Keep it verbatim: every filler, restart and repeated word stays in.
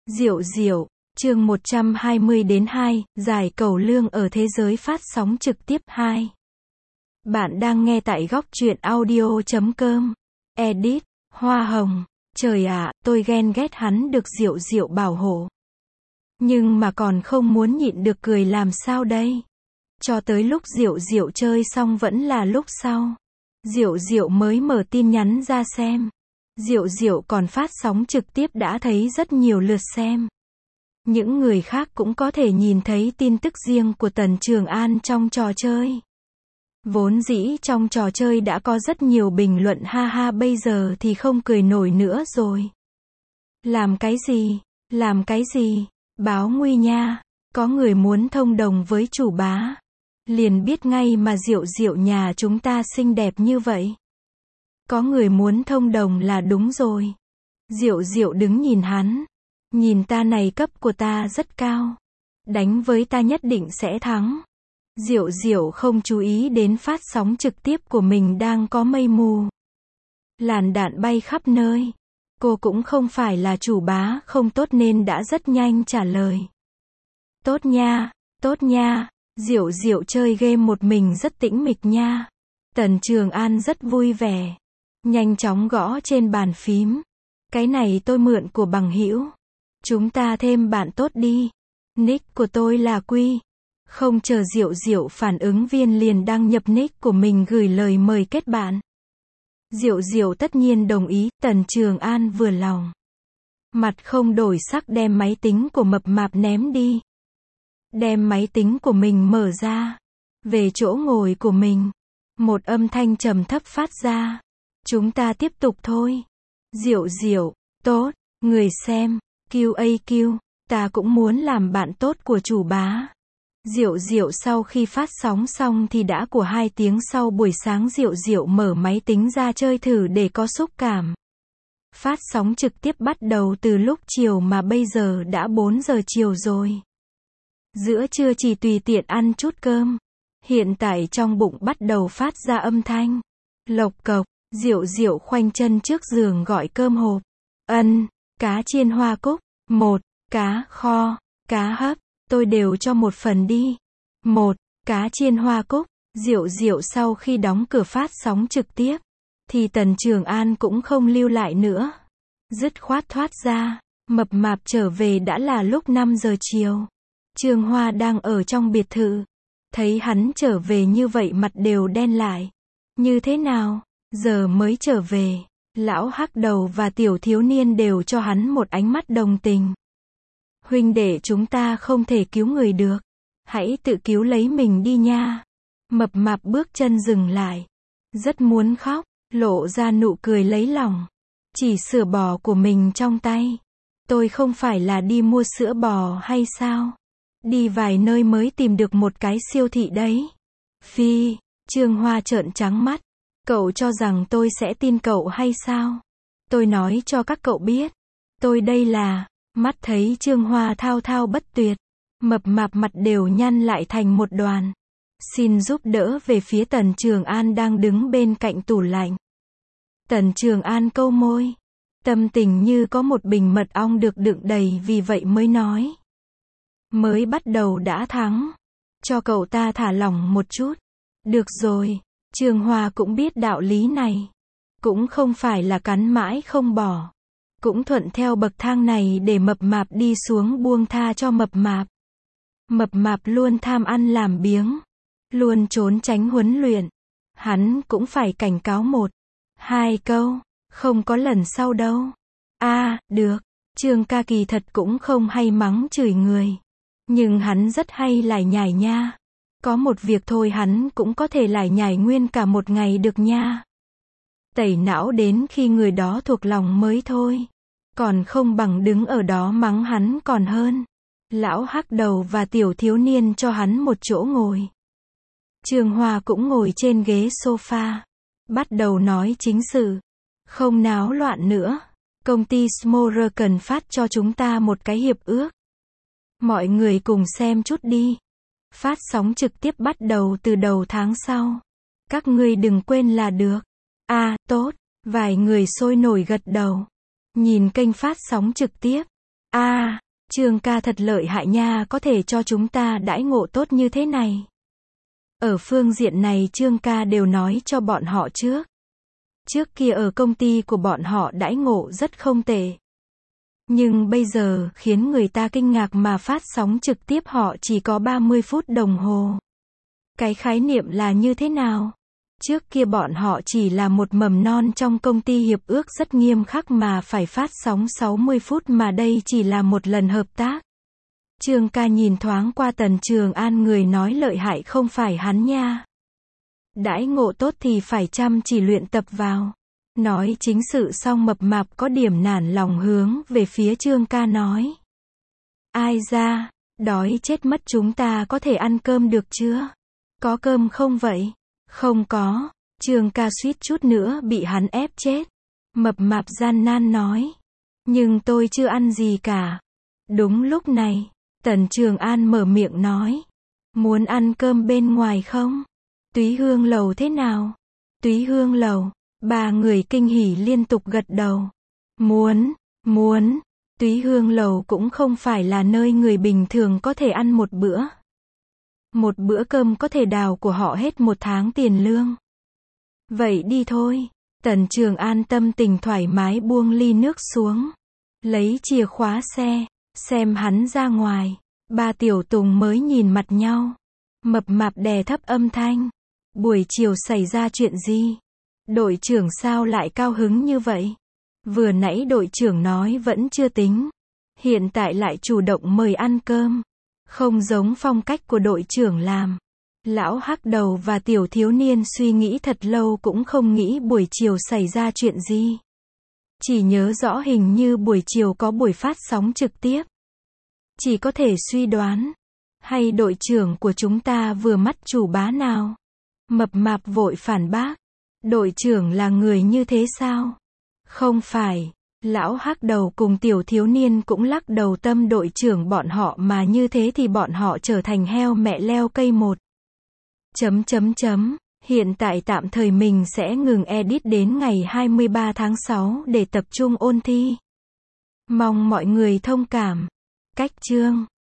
Diệu diệu, chương một trăm hai mươi đến hai, giải cẩu lương ở thế giới phát sóng trực tiếp hai. Bạn đang nghe tại góc truyện audio chấm com. Edit, Hoa Hồng. Trời ạ, tôi ghen ghét hắn được Diệu Diệu bảo hộ. Nhưng mà còn không muốn nhịn được cười làm sao đây? Cho tới lúc Diệu Diệu chơi xong vẫn là lúc sau. Diệu Diệu mới mở tin nhắn ra xem. Diệu Diệu còn phát sóng trực tiếp đã thấy rất nhiều lượt xem. Những người khác cũng có thể nhìn thấy tin tức riêng của Tần Trường An trong trò chơi. Vốn dĩ trong trò chơi đã có rất nhiều bình luận ha ha, bây giờ thì không cười nổi nữa rồi. Làm cái gì? Làm cái gì? Báo nguy nha. Có người muốn thông đồng với chủ bá. Liền biết ngay mà Diệu Diệu nhà chúng ta xinh đẹp như vậy. Có người muốn thông đồng là đúng rồi. Diệu Diệu đứng nhìn hắn. Nhìn ta này, cấp của ta rất cao. Đánh với ta nhất định sẽ thắng. Diệu Diệu không chú ý đến phát sóng trực tiếp của mình đang có mây mù. Làn đạn bay khắp nơi. Cô cũng không phải là chủ bá không tốt nên đã rất nhanh trả lời. Tốt nha, tốt nha. Diệu Diệu chơi game một mình rất tĩnh mịch nha. Tần Trường An rất vui vẻ. Nhanh chóng gõ trên bàn phím. Cái này tôi mượn của bằng hữu. Chúng ta thêm bạn tốt đi. Nick của tôi là Quy. Không chờ Diệu Diệu phản ứng, viên liền đăng nhập nick của mình gửi lời mời kết bạn. Diệu Diệu tất nhiên đồng ý, Tần Trường An vừa lòng. Mặt không đổi sắc đem máy tính của mập mạp ném đi. Đem máy tính của mình mở ra. Về chỗ ngồi của mình. Một âm thanh trầm thấp phát ra. Chúng ta tiếp tục thôi. Diệu Diệu, tốt, người xem, Q A Q, ta cũng muốn làm bạn tốt của chủ bá. Diệu Diệu sau khi phát sóng xong thì đã của hai tiếng sau, buổi sáng Diệu Diệu mở máy tính ra chơi thử để có xúc cảm. Phát sóng trực tiếp bắt đầu từ lúc chiều mà bây giờ đã bốn giờ chiều rồi. Giữa trưa chỉ tùy tiện ăn chút cơm. Hiện tại trong bụng bắt đầu phát ra âm thanh. Lộc cộc, Diệu Diệu khoanh chân trước giường gọi cơm hộp. Ân, cá chiên hoa cúc, một, cá kho, cá hấp, tôi đều cho một phần đi. Một, cá chiên hoa cúc. Diệu Diệu sau khi đóng cửa phát sóng trực tiếp, thì Tần Trường An cũng không lưu lại nữa. Dứt khoát thoát ra, mập mạp trở về đã là lúc năm giờ chiều. Trương Hoa đang ở trong biệt thự. Thấy hắn trở về như vậy mặt đều đen lại. Như thế nào? Giờ mới trở về. Lão Hắc Đầu và Tiểu Thiếu Niên đều cho hắn một ánh mắt đồng tình. Huynh đệ chúng ta không thể cứu người được. Hãy tự cứu lấy mình đi nha. Mập mạp bước chân dừng lại. Rất muốn khóc, lộ ra nụ cười lấy lòng. Chỉ sữa bò của mình trong tay. Tôi không phải là đi mua sữa bò hay sao? Đi vài nơi mới tìm được một cái siêu thị đấy. Phi, Trương Hoa trợn trắng mắt. Cậu cho rằng tôi sẽ tin cậu hay sao? Tôi nói cho các cậu biết. Tôi đây là... Mắt thấy Trương Hoa thao thao bất tuyệt. Mập mạp mặt đều nhăn lại thành một đoàn. Xin giúp đỡ về phía Tần Trường An đang đứng bên cạnh tủ lạnh. Tần Trường An câu môi. Tâm tình như có một bình mật ong được đựng đầy, vì vậy mới nói. Mới bắt đầu đã thắng. Cho cậu ta thả lỏng một chút. Được rồi. Trương Hoa cũng biết đạo lý này. Cũng không phải là cắn mãi không bỏ. Cũng thuận theo bậc thang này để mập mạp đi xuống, buông tha cho mập mạp. Mập mạp luôn tham ăn làm biếng. Luôn trốn tránh huấn luyện. Hắn cũng phải cảnh cáo một, hai câu. Không có lần sau đâu. A, à, được. Trương ca kỳ thật cũng không hay mắng chửi người. Nhưng hắn rất hay lải nhải nha. Có một việc thôi hắn cũng có thể lải nhải nguyên cả một ngày được nha. Tẩy não đến khi người đó thuộc lòng mới thôi. Còn không bằng đứng ở đó mắng hắn còn hơn. Lão Hắc Đầu và Tiểu Thiếu Niên cho hắn một chỗ ngồi. Trương Hoa cũng ngồi trên ghế sofa. Bắt đầu nói chính sự. Không náo loạn nữa. Công ty Smorer cần phát cho chúng ta một cái hiệp ước. Mọi người cùng xem chút đi. Phát sóng trực tiếp bắt đầu từ đầu tháng sau. Các ngươi đừng quên là được. À, tốt. Vài người sôi nổi gật đầu. Nhìn kênh phát sóng trực tiếp. À, Trương ca thật lợi hại nha, có thể cho chúng ta đãi ngộ tốt như thế này. Ở phương diện này Trương ca đều nói cho bọn họ trước. Trước kia ở công ty của bọn họ đãi ngộ rất không tệ. Nhưng bây giờ, khiến người ta kinh ngạc mà phát sóng trực tiếp họ chỉ có ba mươi phút đồng hồ. Cái khái niệm là như thế nào? Trước kia bọn họ chỉ là một mầm non trong công ty hiệp ước rất nghiêm khắc mà phải phát sóng sáu mươi phút mà đây chỉ là một lần hợp tác. Trương ca nhìn thoáng qua Tần Trường An, người nói lợi hại không phải hắn nha. Đãi ngộ tốt thì phải chăm chỉ luyện tập vào. Nói chính sự xong mập mạp có điểm nản lòng hướng về phía Trương ca nói. Ai ra, đói chết mất, chúng ta có thể ăn cơm được chưa? Có cơm không vậy? Không có. Trương ca suýt chút nữa bị hắn ép chết. Mập mạp gian nan nói. Nhưng tôi chưa ăn gì cả. Đúng lúc này, Tần Trường An mở miệng nói. Muốn ăn cơm bên ngoài không? Túy Hương Lầu thế nào? Túy Hương Lầu. Ba người kinh hỉ liên tục gật đầu. Muốn, muốn. Túy Hương Lầu cũng không phải là nơi người bình thường có thể ăn một bữa. Một bữa cơm có thể đào của họ hết một tháng tiền lương. Vậy đi thôi. Tần Trường An tâm tình thoải mái buông ly nước xuống. Lấy chìa khóa xe. Xem hắn ra ngoài. Ba tiểu tùng mới nhìn mặt nhau. Mập mạp đè thấp âm thanh. Buổi chiều xảy ra chuyện gì? Đội trưởng sao lại cao hứng như vậy? Vừa nãy đội trưởng nói vẫn chưa tính. Hiện tại lại chủ động mời ăn cơm. Không giống phong cách của đội trưởng làm. Lão hắc đầu và tiểu thiếu niên suy nghĩ thật lâu cũng không nghĩ buổi chiều xảy ra chuyện gì. Chỉ nhớ rõ hình như buổi chiều có buổi phát sóng trực tiếp. Chỉ có thể suy đoán. Hay đội trưởng của chúng ta vừa mắt chủ bá nào? Mập mạp vội phản bác. Đội trưởng là người như thế sao? Không phải. Lão hắc đầu cùng tiểu thiếu niên cũng lắc đầu, tâm đội trưởng bọn họ mà như thế thì bọn họ trở thành heo mẹ leo cây một. Chấm chấm chấm. Hiện tại tạm thời mình sẽ ngừng edit đến ngày hai mươi ba tháng sáu để tập trung ôn thi. Mong mọi người thông cảm. Cách chương